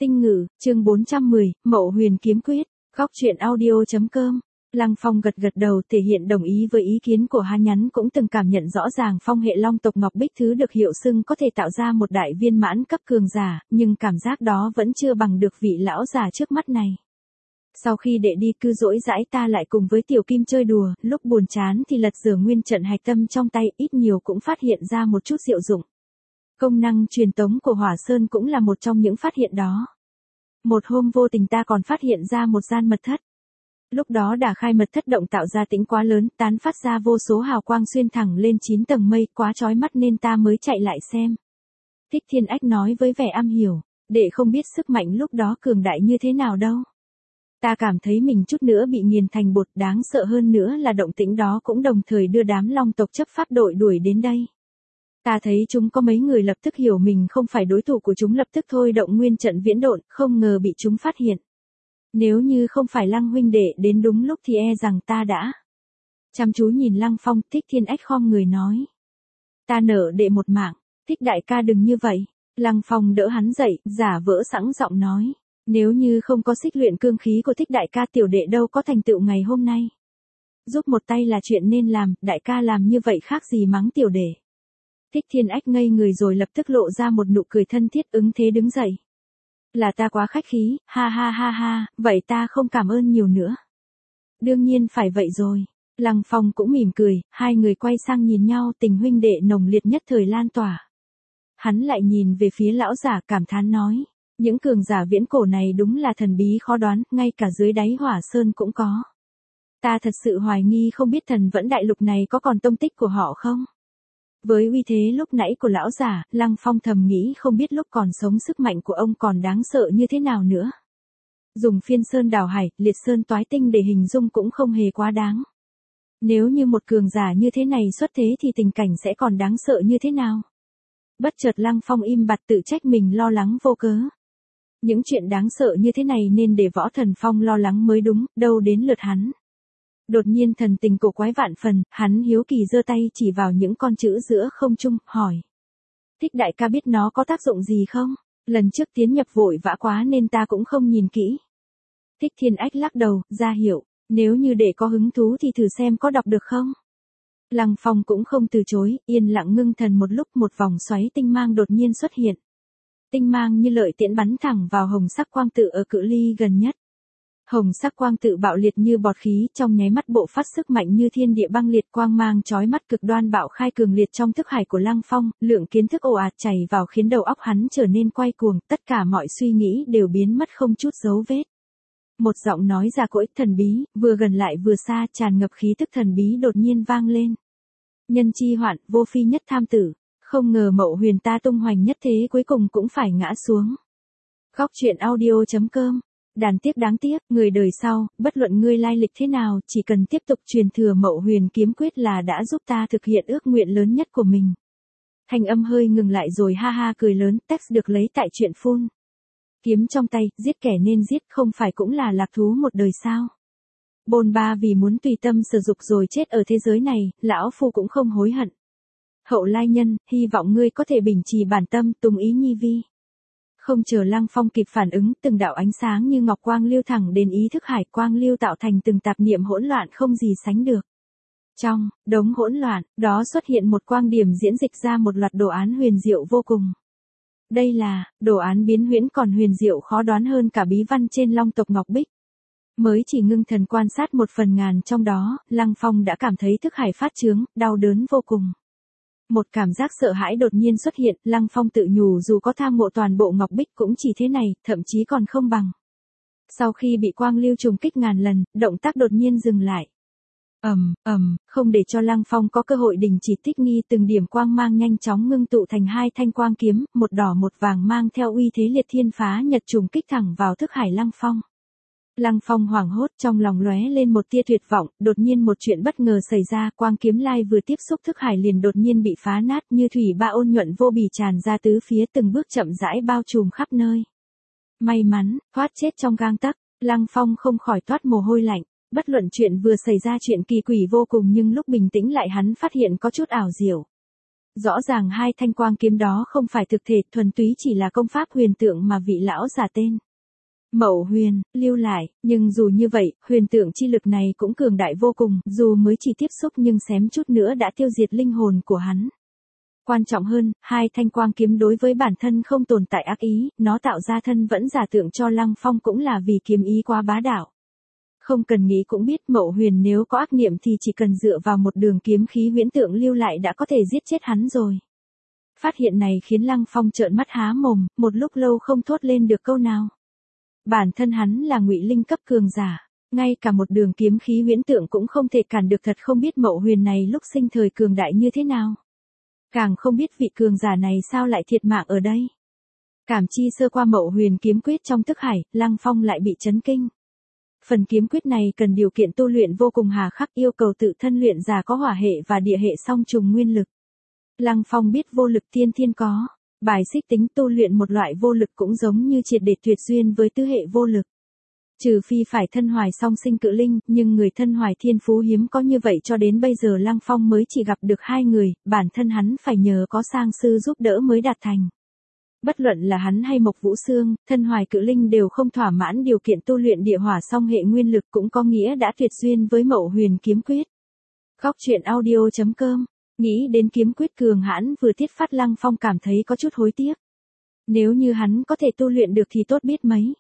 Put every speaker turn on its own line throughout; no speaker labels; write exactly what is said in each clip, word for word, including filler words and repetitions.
Tinh ngữ, chương bốn trăm mười, Mậu Huyền kiếm quyết, góc truyện audio.com. Lăng Phong gật gật đầu thể hiện đồng ý với ý kiến của hắn, nhắn cũng từng cảm nhận rõ ràng phong hệ long tộc Ngọc Bích thứ được hiệu xưng có thể tạo ra một đại viên mãn cấp cường giả, nhưng cảm giác đó vẫn chưa bằng được vị lão già trước mắt này. Sau khi đệ đi cư dỗi dãi ta lại cùng với Tiểu Kim chơi đùa, lúc buồn chán thì lật rửa nguyên trận hạch tâm trong tay, ít nhiều cũng phát hiện ra một chút diệu dụng. Công năng truyền tống của Hỏa Sơn cũng là một trong những phát hiện đó. Một hôm vô tình ta còn phát hiện ra một gian mật thất. Lúc đó đả khai mật thất động tạo ra tĩnh quá lớn, tán phát ra vô số hào quang xuyên thẳng lên chín tầng mây, quá chói mắt nên ta mới chạy lại xem. Thích Thiên Ách nói với vẻ am hiểu, đệ không biết sức mạnh lúc đó cường đại như thế nào đâu. Ta cảm thấy mình chút nữa bị nghiền thành bột, đáng sợ hơn nữa là động tĩnh đó cũng đồng thời đưa đám long tộc chấp pháp đội đuổi đến đây. Ta thấy chúng có mấy người lập tức hiểu mình không phải đối thủ của chúng, lập tức thôi động nguyên trận viễn độn, không ngờ bị chúng phát hiện. Nếu như không phải Lăng huynh đệ đến đúng lúc thì e rằng ta đã. Chăm chú nhìn Lăng Phong, Thích Thiên Ách khom người nói. Ta nợ đệ một mạng, Thích đại ca đừng như vậy. Lăng Phong đỡ hắn dậy, giả vỡ sẵn giọng nói. Nếu như không có xích luyện cương khí của Thích đại ca, tiểu đệ đâu có thành tựu ngày hôm nay. Giúp một tay là chuyện nên làm, đại ca làm như vậy khác gì mắng tiểu đệ. Thích Thiên Ách ngây người rồi lập tức lộ ra một nụ cười thân thiết, ứng thế đứng dậy. Là ta quá khách khí, ha ha ha ha, vậy ta không cảm ơn nhiều nữa. Đương nhiên phải vậy rồi. Lăng Phong cũng mỉm cười, hai người quay sang nhìn nhau, tình huynh đệ nồng liệt nhất thời lan tỏa. Hắn lại nhìn về phía lão giả cảm thán nói, những cường giả viễn cổ này đúng là thần bí khó đoán, ngay cả dưới đáy Hỏa Sơn cũng có. Ta thật sự hoài nghi không biết thần vẫn đại lục này có còn tông tích của họ không? Với uy thế lúc nãy của lão giả, Lăng Phong thầm nghĩ không biết lúc còn sống sức mạnh của ông còn đáng sợ như thế nào nữa. Dùng phiên sơn đào hải, liệt sơn toái tinh để hình dung cũng không hề quá đáng. Nếu như một cường giả như thế này xuất thế thì tình cảnh sẽ còn đáng sợ như thế nào? Bất chợt Lăng Phong im bặt tự trách mình lo lắng vô cớ. Những chuyện đáng sợ như thế này nên để Võ Thần Phong lo lắng mới đúng, đâu đến lượt hắn. Đột nhiên thần tình cổ quái vạn phần, hắn hiếu kỳ giơ tay chỉ vào những con chữ giữa không trung, hỏi. Thích đại ca biết nó có tác dụng gì không? Lần trước tiến nhập vội vã quá nên ta cũng không nhìn kỹ. Thích Thiên Ách lắc đầu, ra hiệu, nếu như để có hứng thú thì thử xem có đọc được không? Lăng Phong cũng không từ chối, yên lặng ngưng thần một lúc, một vòng xoáy tinh mang đột nhiên xuất hiện. Tinh mang như lợi tiễn bắn thẳng vào hồng sắc quang tự ở cự ly gần nhất. Hồng sắc quang tự bạo liệt như bọt khí, trong nháy mắt bộ phát sức mạnh như thiên địa băng liệt, quang mang chói mắt cực đoan bạo khai cường liệt trong thức hải của Lăng Phong, lượng kiến thức ồ ạt chảy vào khiến đầu óc hắn trở nên quay cuồng, tất cả mọi suy nghĩ đều biến mất không chút dấu vết. Một giọng nói ra cỗi thần bí, vừa gần lại vừa xa, tràn ngập khí tức thần bí đột nhiên vang lên. Nhân chi hoạn, vô phi nhất tham tử, không ngờ Mậu Huyền ta tung hoành nhất thế cuối cùng cũng phải ngã xuống. Góc truyện audio.com. Đáng tiếc đáng tiếc, người đời sau, bất luận ngươi lai lịch thế nào, chỉ cần tiếp tục truyền thừa Mậu Huyền kiếm quyết là đã giúp ta thực hiện ước nguyện lớn nhất của mình. Thanh âm hơi ngừng lại rồi ha ha cười lớn, text được lấy tại truyện phun. Kiếm trong tay, giết kẻ nên giết, không phải cũng là lạc thú một đời sao? Bồn ba vì muốn tùy tâm sử dụng rồi chết ở thế giới này, lão phu cũng không hối hận. Hậu lai nhân, hy vọng ngươi có thể bình trì bản tâm, tùng ý nhi vi. Không chờ Lăng Phong kịp phản ứng, từng đạo ánh sáng như ngọc quang lưu thẳng đến ý thức hải, quang lưu tạo thành từng tạp niệm hỗn loạn không gì sánh được. Trong đống hỗn loạn, đó xuất hiện một quang điểm diễn dịch ra một loạt đồ án huyền diệu vô cùng. Đây là đồ án biến huyễn còn huyền diệu khó đoán hơn cả bí văn trên long tộc Ngọc Bích. Mới chỉ ngưng thần quan sát một phần ngàn trong đó, Lăng Phong đã cảm thấy thức hải phát chướng, đau đớn vô cùng. Một cảm giác sợ hãi đột nhiên xuất hiện, Lăng Phong tự nhủ dù có tham ngộ toàn bộ Ngọc Bích cũng chỉ thế này, thậm chí còn không bằng. Sau khi bị quang lưu trùng kích ngàn lần, động tác đột nhiên dừng lại. Ầm, ầm, không để cho Lăng Phong có cơ hội đình chỉ thích nghi, từng điểm quang mang nhanh chóng ngưng tụ thành hai thanh quang kiếm, một đỏ một vàng mang theo uy thế liệt thiên phá nhật trùng kích thẳng vào thức hải Lăng Phong. Lăng Phong hoảng hốt, trong lòng lóe lên một tia tuyệt vọng, đột nhiên một chuyện bất ngờ xảy ra, quang kiếm lai vừa tiếp xúc thức hải liền đột nhiên bị phá nát, như thủy ba ôn nhuận vô bì tràn ra tứ phía, từng bước chậm rãi bao trùm khắp nơi. May mắn, thoát chết trong gang tấc, Lăng Phong không khỏi toát mồ hôi lạnh, bất luận chuyện vừa xảy ra chuyện kỳ quỷ vô cùng nhưng lúc bình tĩnh lại hắn phát hiện có chút ảo diệu. Rõ ràng hai thanh quang kiếm đó không phải thực thể, thuần túy chỉ là công pháp huyền tượng mà vị lão giả tên Mậu Huyền lưu lại, nhưng dù như vậy, huyền tượng chi lực này cũng cường đại vô cùng, dù mới chỉ tiếp xúc nhưng xém chút nữa đã tiêu diệt linh hồn của hắn. Quan trọng hơn, hai thanh quang kiếm đối với bản thân không tồn tại ác ý, nó tạo ra thân vẫn giả tượng cho Lăng Phong cũng là vì kiếm ý quá bá đạo. Không cần nghĩ cũng biết Mậu Huyền nếu có ác niệm thì chỉ cần dựa vào một đường kiếm khí huyễn tượng lưu lại đã có thể giết chết hắn rồi. Phát hiện này khiến Lăng Phong trợn mắt há mồm, một lúc lâu không thốt lên được câu nào. Bản thân hắn là ngụy linh cấp cường giả, ngay cả một đường kiếm khí huyễn tượng cũng không thể cản được, thật không biết Mậu Huyền này lúc sinh thời cường đại như thế nào. Càng không biết vị cường giả này sao lại thiệt mạng ở đây. Cảm chi sơ qua Mậu Huyền kiếm quyết trong thức hải, Lăng Phong lại bị chấn kinh. Phần kiếm quyết này cần điều kiện tu luyện vô cùng hà khắc, yêu cầu tự thân luyện giả có hỏa hệ và địa hệ song trùng nguyên lực. Lăng Phong biết vô lực tiên thiên có, bài xích tính tu luyện một loại vô lực cũng giống như triệt để tuyệt duyên với tứ hệ vô lực. Trừ phi phải thân hoài song sinh cự linh, nhưng người thân hoài thiên phú hiếm có như vậy, cho đến bây giờ Lăng Phong mới chỉ gặp được hai người, bản thân hắn phải nhờ có sang sư giúp đỡ mới đạt thành. Bất luận là hắn hay Mộc Vũ Sương, thân hoài cự linh đều không thỏa mãn điều kiện tu luyện địa hỏa song hệ nguyên lực, cũng có nghĩa đã tuyệt duyên với Mậu Huyền kiếm quyết. Góc truyện audio chấm com. Nghĩ đến kiếm quyết cường hãn vừa thiết phát, Lăng Phong cảm thấy có chút hối tiếc. Nếu như hắn có thể tu luyện được thì tốt biết mấy.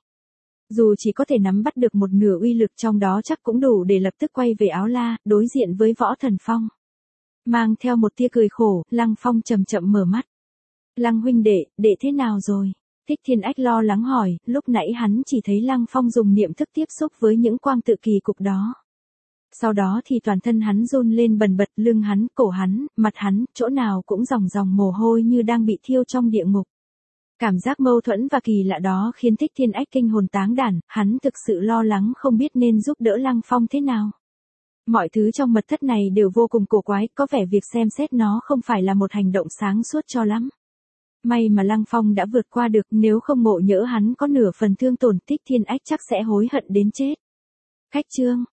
Dù chỉ có thể nắm bắt được một nửa uy lực trong đó chắc cũng đủ để lập tức quay về Áo La, đối diện với Võ Thần Phong. Mang theo một tia cười khổ, Lăng Phong chậm chậm mở mắt. Lăng huynh đệ, đệ thế nào rồi? Thích Thiên Ách lo lắng hỏi, lúc nãy hắn chỉ thấy Lăng Phong dùng niệm thức tiếp xúc với những quang tự kỳ cục đó. Sau đó thì toàn thân hắn run lên bần bật, lưng hắn, cổ hắn, mặt hắn, chỗ nào cũng ròng ròng mồ hôi như đang bị thiêu trong địa ngục. Cảm giác mâu thuẫn và kỳ lạ đó khiến Thích Thiên Ách kinh hồn táng đản, hắn thực sự lo lắng không biết nên giúp đỡ Lăng Phong thế nào. Mọi thứ trong mật thất này đều vô cùng cổ quái, có vẻ việc xem xét nó không phải là một hành động sáng suốt cho lắm. May mà Lăng Phong đã vượt qua được, nếu không ngộ nhỡ hắn có nửa phần thương tổn, Thích Thiên Ách chắc sẽ hối hận đến chết. Khách chương